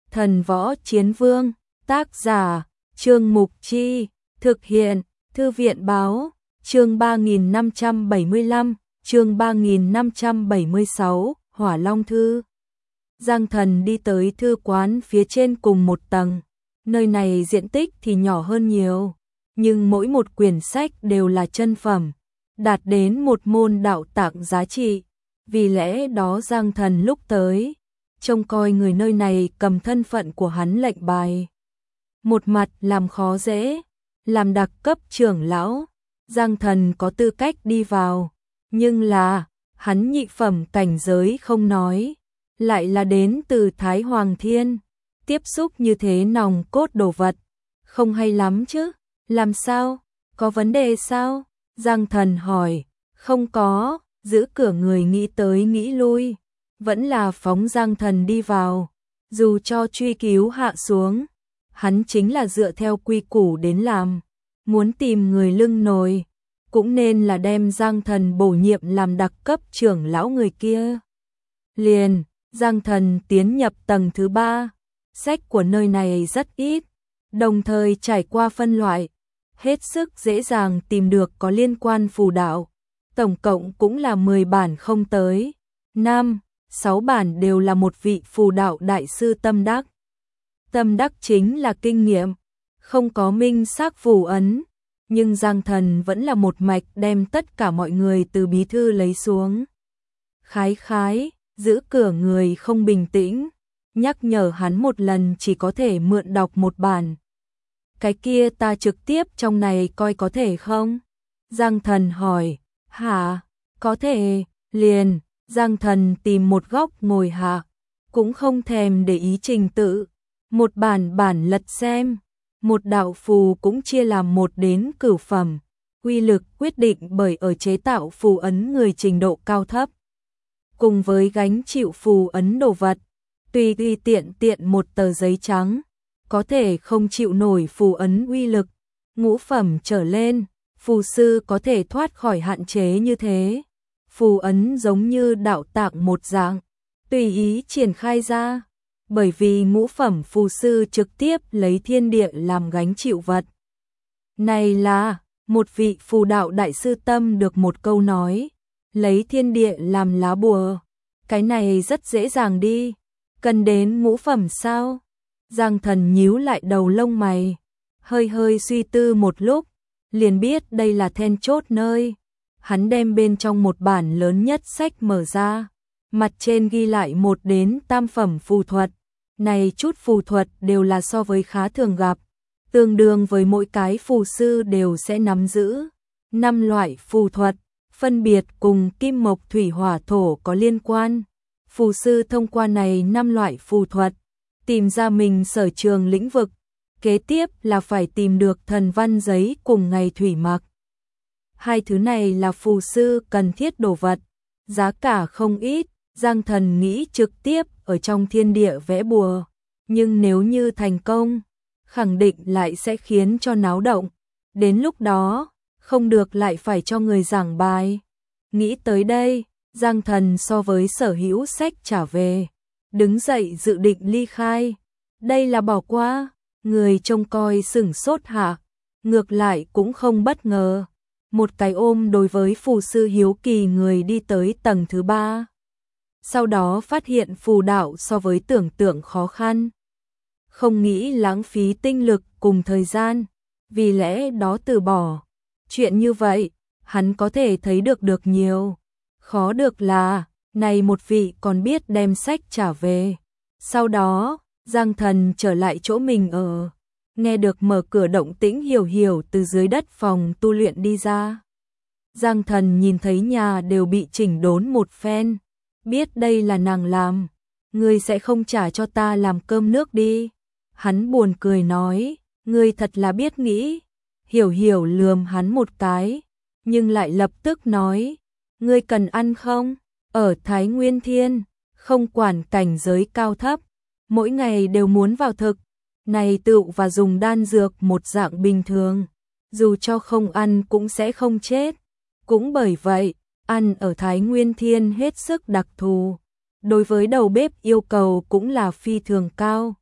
Thần Võ Chiến Vương, tác giả, Trương Mục Chi, thực hiện, Thư viện Báo, chương 3575, chương 3576, Hỏa Long Thư. Giang Thần đi tới thư quán phía trên cùng một tầng, nơi này diện tích thì nhỏ hơn nhiều, nhưng mỗi một quyển sách đều là chân phẩm, đạt đến một môn đạo tạng giá trị, vì lẽ đó Giang Thần lúc tới, trông coi người nơi này cầm thân phận của hắn lệnh bài. Một mặt làm khó dễ, làm đặc cấp trưởng lão, Giang Thần có tư cách đi vào, nhưng là, hắn nhị phẩm cảnh giới không nói, lại là đến từ Thái Hoàng Thiên, tiếp xúc như thế nòng cốt đồ vật, không hay lắm chứ, làm sao, có vấn đề sao? Giang Thần hỏi, không có, giữ cửa người nghĩ tới nghĩ lui, vẫn là phóng Giang Thần đi vào, dù cho truy cứu hạ xuống, hắn chính là dựa theo quy củ đến làm, muốn tìm người lưng nồi, cũng nên là đem Giang Thần bổ nhiệm làm đặc cấp trưởng lão người kia. Liền, Giang Thần tiến nhập tầng thứ 3, sách của nơi này rất ít, đồng thời trải qua phân loại, hết sức dễ dàng tìm được có liên quan phù đạo, tổng cộng cũng là 10 bản không tới, 6 bản đều là một vị phù đạo đại sư tâm đắc. Tâm đắc chính là kinh nghiệm, không có minh xác phù ấn, nhưng Giang Thần vẫn là một mạch đem tất cả mọi người từ bí thư lấy xuống. Khái, giữ cửa người không bình tĩnh, nhắc nhở hắn một lần chỉ có thể mượn đọc một bản. Cái kia ta trực tiếp trong này coi có thể không? Giang Thần hỏi, hả, có thể, liền, Giang Thần tìm một góc ngồi hạ, cũng không thèm để ý trình tự, một bản lật xem, một đạo phù cũng chia làm 1 đến cửu phẩm, uy lực quyết định bởi ở chế tạo phù ấn người trình độ cao thấp. Cùng với gánh chịu phù ấn đồ vật, tùy tiện một tờ giấy trắng, có thể không chịu nổi phù ấn uy lực, ngũ phẩm trở lên, phù sư có thể thoát khỏi hạn chế như thế. Phù ấn giống như đạo tạng một dạng, tùy ý triển khai ra, bởi vì ngũ phẩm phù sư trực tiếp lấy thiên địa làm gánh chịu vật. Này là, một vị phù đạo đại sư tâm được một câu nói, lấy thiên địa làm lá bùa, cái này rất dễ dàng đi, cần đến ngũ phẩm sao? Giang Thần nhíu lại đầu lông mày, hơi suy tư một lúc, liền biết đây là then chốt nơi. Hắn đem bên trong một bản lớn nhất sách mở ra, mặt trên ghi lại 1 đến tam phẩm phù thuật, này chút phù thuật đều là so với khá thường gặp, tương đương với mỗi cái phù sư đều sẽ nắm giữ 5 loại phù thuật, phân biệt cùng kim mộc thủy hỏa thổ có liên quan. Phù sư thông qua này 5 loại phù thuật, tìm ra mình sở trường lĩnh vực, kế tiếp là phải tìm được thần văn giấy cùng ngày thủy mặc. Hai thứ này là phù sư cần thiết đồ vật, giá cả không ít, Giang Thần nghĩ trực tiếp ở trong thiên địa vẽ bùa, nhưng nếu như thành công, khẳng định lại sẽ khiến cho náo động, đến lúc đó, không được lại phải cho người giảng bài. Nghĩ tới đây, Giang Thần so với sở hữu sách trả về, đứng dậy dự định ly khai, đây là bỏ qua, người trông coi sửng sốt hả, ngược lại cũng không bất ngờ. Một cái ôm đối với phù sư hiếu kỳ người đi tới tầng thứ 3. Sau đó phát hiện phù đạo so với tưởng tượng khó khăn. Không nghĩ lãng phí tinh lực cùng thời gian, vì lẽ đó từ bỏ. Chuyện như vậy, hắn có thể thấy được nhiều. Khó được là, này một vị còn biết đem sách trả về. Sau đó, Giang Thần trở lại chỗ mình ở. Nghe được mở cửa động tĩnh hiểu từ dưới đất phòng tu luyện đi ra. Giang Thần nhìn thấy nhà đều bị chỉnh đốn một phen, biết đây là nàng làm, ngươi sẽ không trả cho ta làm cơm nước đi. Hắn buồn cười nói, ngươi thật là biết nghĩ, hiểu lườm hắn một cái, nhưng lại lập tức nói, ngươi cần ăn không? Ở Thái Nguyên Thiên, không quản cảnh giới cao thấp, mỗi ngày đều muốn vào thực. Này tựu và dùng đan dược một dạng bình thường, dù cho không ăn cũng sẽ không chết. Cũng bởi vậy, ăn ở Thái Nguyên Thiên hết sức đặc thù. Đối với đầu bếp yêu cầu cũng là phi thường cao.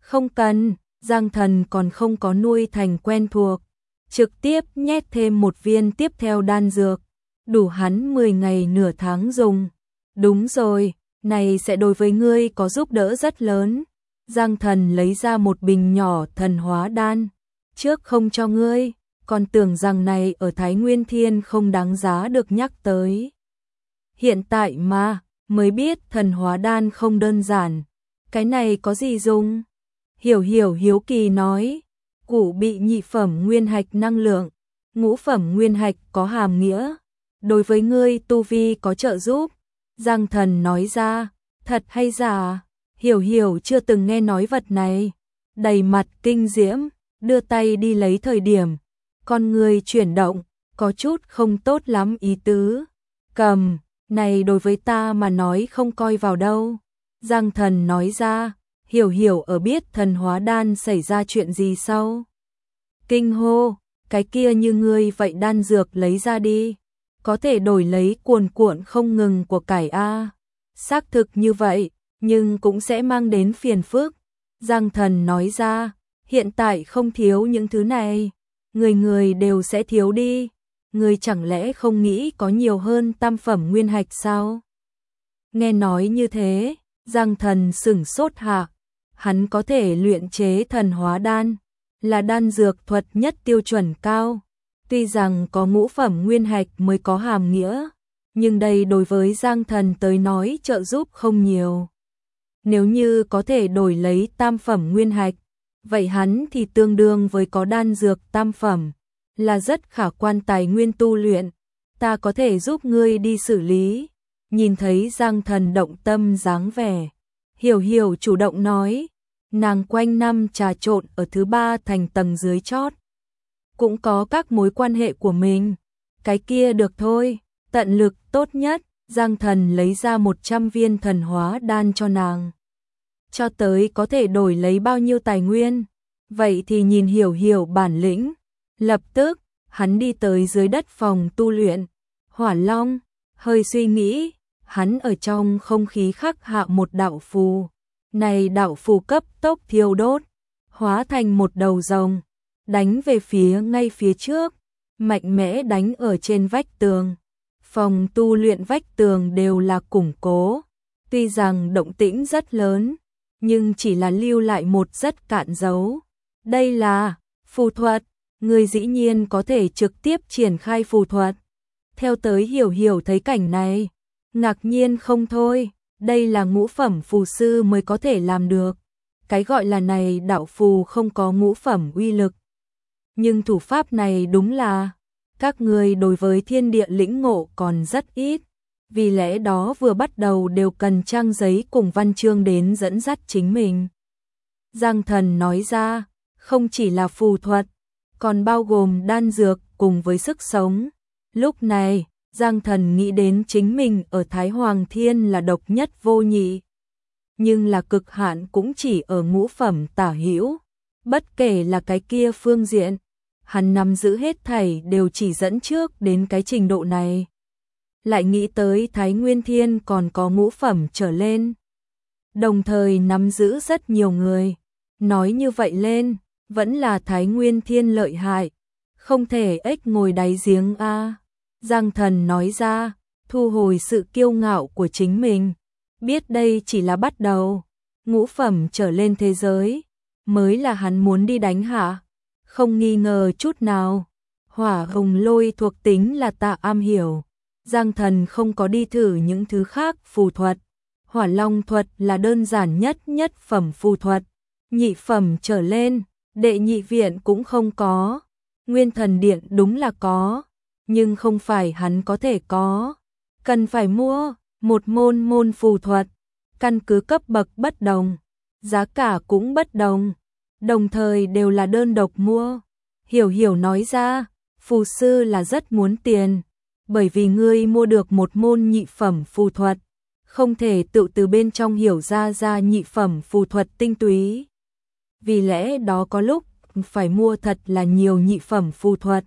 Không cần, Giang Thần còn không có nuôi thành quen thuộc, trực tiếp nhét thêm một viên tiếp theo đan dược, đủ hắn 10 ngày nửa tháng dùng. Đúng rồi, này sẽ đối với ngươi có giúp đỡ rất lớn. Giang Thần lấy ra một bình nhỏ thần hóa đan, trước không cho ngươi, còn tưởng rằng này ở Thái Nguyên Thiên không đáng giá được nhắc tới. Hiện tại mà, mới biết thần hóa đan không đơn giản, cái này có gì dùng? Hiểu Hiểu hiếu kỳ nói, củ bị nhị phẩm nguyên hạch năng lượng, ngũ phẩm nguyên hạch có hàm nghĩa, đối với ngươi tu vi có trợ giúp. Giang Thần nói ra, thật hay giả? Hiểu Hiểu chưa từng nghe nói vật này, đầy mặt kinh diễm, đưa tay đi lấy thời điểm, con người chuyển động, có chút không tốt lắm ý tứ. Cầm, này đối với ta mà nói không coi vào đâu. Giang Thần nói ra, Hiểu Hiểu ở biết thần hóa đan xảy ra chuyện gì sau. Kinh hô, cái kia như ngươi vậy đan dược lấy ra đi, có thể đổi lấy cuồn cuộn không ngừng của cải a. Xác thực như vậy, nhưng cũng sẽ mang đến phiền phức. Giang Thần nói ra, hiện tại không thiếu những thứ này, người người đều sẽ thiếu đi. Ngươi chẳng lẽ không nghĩ có nhiều hơn tam phẩm nguyên hạch sao? Nghe nói như thế, Giang Thần sửng sốt hạ, hắn có thể luyện chế thần hóa đan, là đan dược thuật nhất tiêu chuẩn cao. Tuy rằng có ngũ phẩm nguyên hạch mới có hàm nghĩa, nhưng đây đối với Giang Thần tới nói trợ giúp không nhiều. Nếu như có thể đổi lấy tam phẩm nguyên hạch, vậy hắn thì tương đương với có đan dược tam phẩm, là rất khả quan tài nguyên tu luyện, ta có thể giúp ngươi đi xử lý. Nhìn thấy Giang Thần động tâm dáng vẻ, Hiểu Hiểu chủ động nói, nàng quanh năm trà trộn ở thứ 3 thành tầng dưới chót, cũng có các mối quan hệ của mình, cái kia được thôi, tận lực tốt nhất. Giang Thần lấy ra 100 viên thần hóa đan cho nàng, cho tới có thể đổi lấy bao nhiêu tài nguyên, vậy thì nhìn Hiểu Hiểu bản lĩnh. Lập tức, hắn đi tới dưới đất phòng tu luyện, Hỏa Long, hơi suy nghĩ, hắn ở trong không khí khắc hạ một đạo phù, này đạo phù cấp tốc thiêu đốt, hóa thành một đầu rồng, đánh về phía ngay phía trước, mạnh mẽ đánh ở trên vách tường. Phòng tu luyện vách tường đều là củng cố, tuy rằng động tĩnh rất lớn, nhưng chỉ là lưu lại một rất cạn dấu. Đây là phù thuật, người dĩ nhiên có thể trực tiếp triển khai phù thuật. Theo tới Hiểu Hiểu thấy cảnh này, ngạc nhiên không thôi, đây là ngũ phẩm phù sư mới có thể làm được. Cái gọi là này đạo phù không có ngũ phẩm uy lực. Nhưng thủ pháp này đúng là, các người đối với thiên địa lĩnh ngộ còn rất ít, vì lẽ đó vừa bắt đầu đều cần trang giấy cùng văn chương đến dẫn dắt chính mình. Giang Thần nói ra, không chỉ là phù thuật, còn bao gồm đan dược cùng với sức sống. Lúc này, Giang Thần nghĩ đến chính mình ở Thái Hoàng Thiên là độc nhất vô nhị, nhưng là cực hạn cũng chỉ ở ngũ phẩm tả hữu, bất kể là cái kia phương diện, hắn nắm giữ hết thảy đều chỉ dẫn trước đến cái trình độ này. Lại nghĩ tới Thái Nguyên Thiên còn có ngũ phẩm trở lên, đồng thời nắm giữ rất nhiều người, nói như vậy lên, vẫn là Thái Nguyên Thiên lợi hại, không thể ếch ngồi đáy giếng a. Giang Thần nói ra, thu hồi sự kiêu ngạo của chính mình, biết đây chỉ là bắt đầu, ngũ phẩm trở lên thế giới, mới là hắn muốn đi đánh hạ, không nghi ngờ chút nào. Hỏa hồng lôi thuộc tính là ta am hiểu, Giang Thần không có đi thử những thứ khác phù thuật, Hỏa Long thuật là đơn giản nhất phẩm phù thuật, nhị phẩm trở lên, đệ nhị viện cũng không có, Nguyên Thần Điện đúng là có, nhưng không phải hắn có thể có, cần phải mua một môn phù thuật, căn cứ cấp bậc bất đồng, giá cả cũng bất đồng, đồng thời đều là đơn độc mua. Hiểu Hiểu nói ra, phù sư là rất muốn tiền, bởi vì ngươi mua được một môn nhị phẩm phù thuật, không thể tự từ bên trong hiểu ra nhị phẩm phù thuật tinh túy. Vì lẽ đó có lúc phải mua thật là nhiều nhị phẩm phù thuật.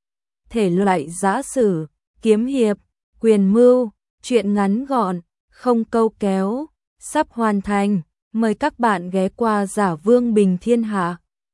Thể loại giã sử, kiếm hiệp, quyền mưu, truyện ngắn gọn, không câu kéo, sắp hoàn thành. Mời các bạn ghé qua Giả Vương Bình Thiên Hạ.